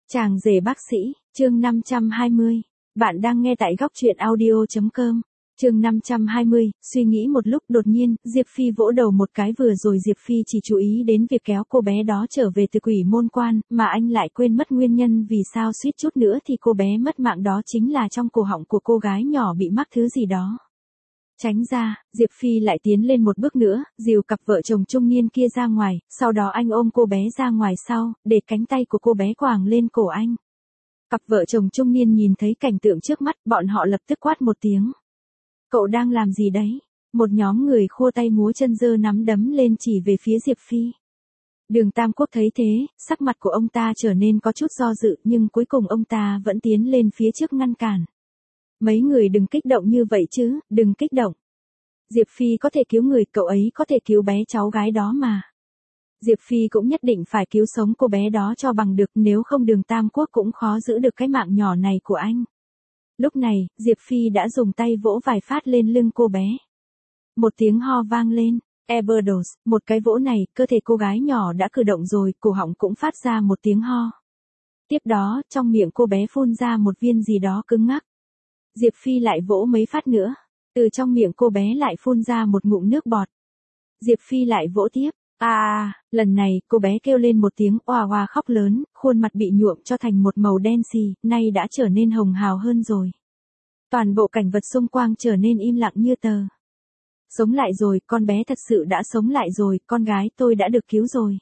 Chàng rể bác sĩ, chương 520. Bạn đang nghe tại góc truyện audio.com. Chương 520, suy nghĩ một lúc đột nhiên, Diệp Phi vỗ đầu một cái vừa rồi Diệp Phi chỉ chú ý đến việc kéo cô bé đó trở về từ quỷ môn quan, mà anh lại quên mất nguyên nhân vì sao suýt chút nữa thì cô bé mất mạng đó chính là trong cổ họng của cô gái nhỏ bị mắc thứ gì đó. Tránh ra, Diệp Phi lại tiến lên một bước nữa, dìu cặp vợ chồng trung niên kia ra ngoài, sau đó anh ôm cô bé ra ngoài sau, để cánh tay của cô bé quàng lên cổ anh. Cặp vợ chồng trung niên nhìn thấy cảnh tượng trước mắt, bọn họ lập tức quát một tiếng. Cậu đang làm gì đấy? Một nhóm người khua tay múa chân giơ nắm đấm lên chỉ về phía Diệp Phi. Đường Tam Quốc thấy thế, sắc mặt của ông ta trở nên có chút do dự nhưng cuối cùng ông ta vẫn tiến lên phía trước ngăn cản. Mấy người đừng kích động như vậy chứ, đừng kích động. Diệp Phi có thể cứu người, cậu ấy có thể cứu bé cháu gái đó mà. Diệp Phi cũng nhất định phải cứu sống cô bé đó cho bằng được, nếu không Đường Tam Quốc cũng khó giữ được cái mạng nhỏ này của anh. Lúc này, Diệp Phi đã dùng tay vỗ vài phát lên lưng cô bé. Một tiếng ho vang lên, Eberdos, một cái vỗ này, cơ thể cô gái nhỏ đã cử động rồi, cổ họng cũng phát ra một tiếng ho. Tiếp đó, trong miệng cô bé phun ra một viên gì đó cứng ngắc. Diệp Phi lại vỗ mấy phát nữa, từ trong miệng cô bé lại phun ra một ngụm nước bọt. Diệp Phi lại vỗ tiếp, lần này, cô bé kêu lên một tiếng oà oà khóc lớn, khuôn mặt bị nhuộm cho thành một màu đen xì, nay đã trở nên hồng hào hơn rồi. Toàn bộ cảnh vật xung quanh trở nên im lặng như tờ. Sống lại rồi, con bé thật sự đã sống lại rồi, con gái tôi đã được cứu rồi.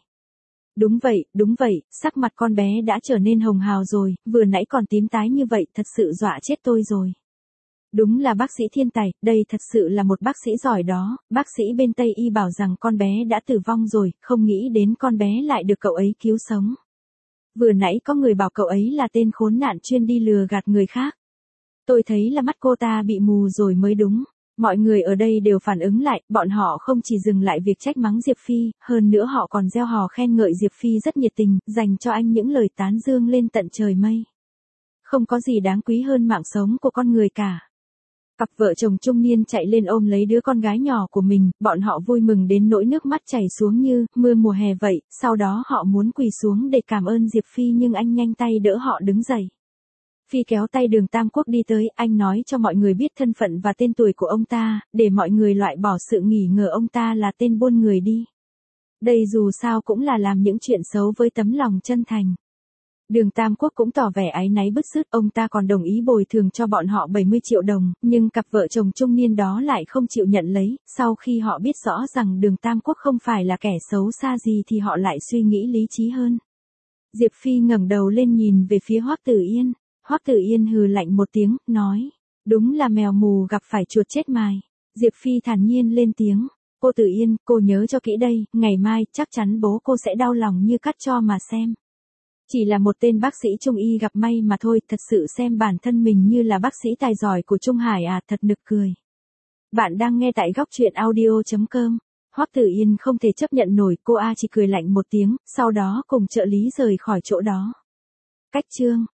Đúng vậy, sắc mặt con bé đã trở nên hồng hào rồi, vừa nãy còn tím tái như vậy, thật sự dọa chết tôi rồi. Đúng là bác sĩ thiên tài, đây thật sự là một bác sĩ giỏi đó, bác sĩ bên Tây Y bảo rằng con bé đã tử vong rồi, không nghĩ đến con bé lại được cậu ấy cứu sống. Vừa nãy có người bảo cậu ấy là tên khốn nạn chuyên đi lừa gạt người khác. Tôi thấy là mắt cô ta bị mù rồi mới đúng. Mọi người ở đây đều phản ứng lại, bọn họ không chỉ dừng lại việc trách mắng Diệp Phi, hơn nữa họ còn reo hò khen ngợi Diệp Phi rất nhiệt tình, dành cho anh những lời tán dương lên tận trời mây. Không có gì đáng quý hơn mạng sống của con người cả. Cặp vợ chồng trung niên chạy lên ôm lấy đứa con gái nhỏ của mình, bọn họ vui mừng đến nỗi nước mắt chảy xuống như mưa mùa hè vậy, sau đó họ muốn quỳ xuống để cảm ơn Diệp Phi nhưng anh nhanh tay đỡ họ đứng dậy. Phi kéo tay Đường Tam Quốc đi tới, anh nói cho mọi người biết thân phận và tên tuổi của ông ta, để mọi người loại bỏ sự nghi ngờ ông ta là tên buôn người đi. Đây dù sao cũng là làm những chuyện xấu với tấm lòng chân thành. Đường Tam Quốc cũng tỏ vẻ áy náy bứt rứt, ông ta còn đồng ý bồi thường cho bọn họ 70 triệu đồng, nhưng cặp vợ chồng trung niên đó lại không chịu nhận lấy, sau khi họ biết rõ rằng Đường Tam Quốc không phải là kẻ xấu xa gì thì họ lại suy nghĩ lý trí hơn. Diệp Phi ngẩng đầu lên nhìn về phía Hoắc Tử Yên. Hoắc Tử Yên hừ lạnh một tiếng, nói, đúng là mèo mù gặp phải chuột chết mài. Diệp Phi thản nhiên lên tiếng, cô Tử Yên, cô nhớ cho kỹ đây, ngày mai chắc chắn bố cô sẽ đau lòng như cắt tro mà xem. Chỉ là một tên bác sĩ trung y gặp may mà thôi, thật sự xem bản thân mình như là bác sĩ tài giỏi của Trung Hải à, thật nực cười. Bạn đang nghe tại góc truyện audio.com. Hoắc Tử Yên không thể chấp nhận nổi, cô chỉ cười lạnh một tiếng, sau đó cùng trợ lý rời khỏi chỗ đó. Cách chương